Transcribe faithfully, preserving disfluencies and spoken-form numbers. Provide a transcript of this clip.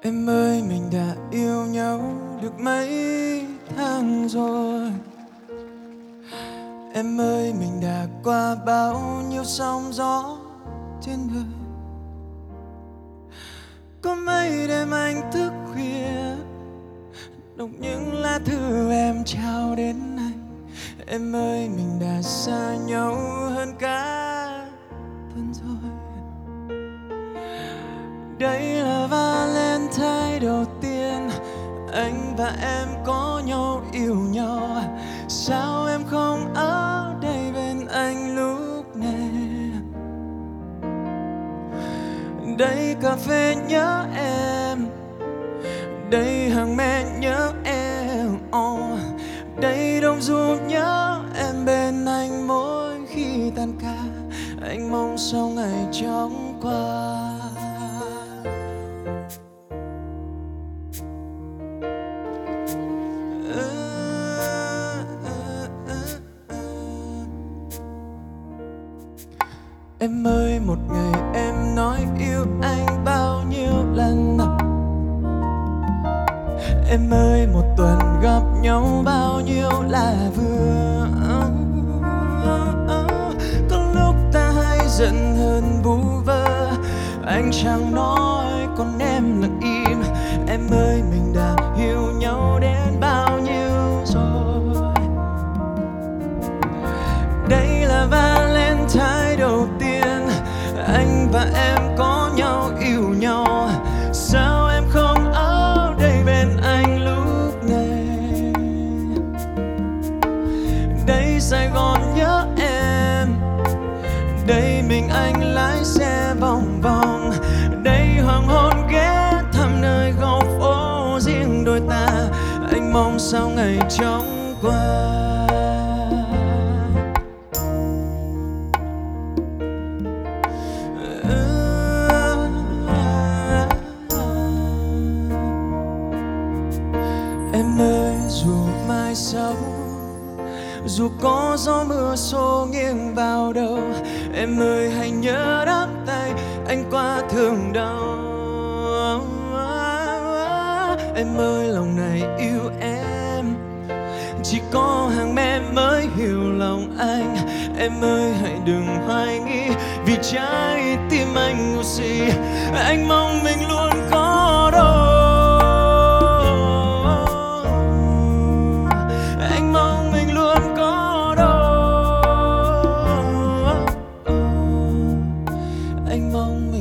Em ơi, mình đã yêu nhau được mấy tháng rồi. Em ơi, mình đã qua bao nhiêu sóng gió trên đời. Có mấy đêm anh thức khuya đọc những lá thư em trao đến anh. Em ơi, mình đã xa nhau hơn cả tuần rồi. Đây là Valentine đầu tiên anh và em có nhau, yêu nhau. Sao em không ở đây bên anh lúc này? Đây cà phê nhớ em, đây hàng men nhớ em, oh. Đây đông du nhớ em bên anh mỗi khi tan ca. Anh mong sau ngày chóng qua. Em ơi, một ngày em nói yêu anh bao nhiêu lần? Em ơi, một tuần gặp nhau bao nhiêu là vừa? Có lúc ta hay giận hơn vu vơ, anh chẳng nói còn em lặng im. Em ơi, mình đã yêu nhau đến bao nhiêu rồi? Đây là Valentine đầu tiên anh và em có nhau, yêu nhau. Sao em không ở đây bên anh lúc này? Đây Sài Gòn nhớ em, đây mình anh lái xe vòng vòng. Đây hoàng hôn ghé thăm nơi góc phố riêng đôi ta. Anh mong sao ngày chóng qua. Em ơi, dù mai sau, dù có gió mưa xô nghiêng vào đầu, em ơi hãy nhớ đắm tay anh qua thương đau. Em ơi, lòng này yêu em, chỉ có hàng me mới hiểu lòng anh. Em ơi, hãy đừng hoài nghi, vì trái tim anh ngu si. Anh mong mình luôn có đôi. Anh mong